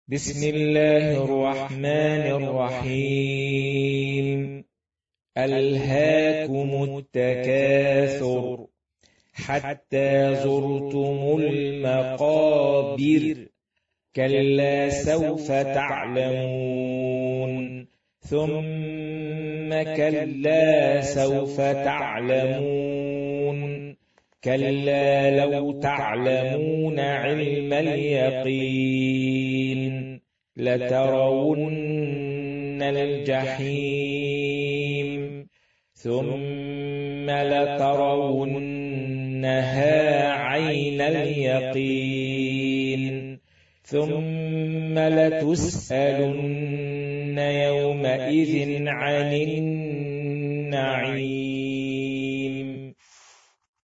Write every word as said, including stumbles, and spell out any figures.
بسم الله الرحمن الرحيم. ألهاكم التكاثر حتى زرتم المقابر كلا سوف تعلمون ثم كلا سوف تعلمون كلا لو تعلمون علم اليقين لترون الجحيم ثم لترونها عين اليقين ثم لتسألن يومئذ عن النعيم.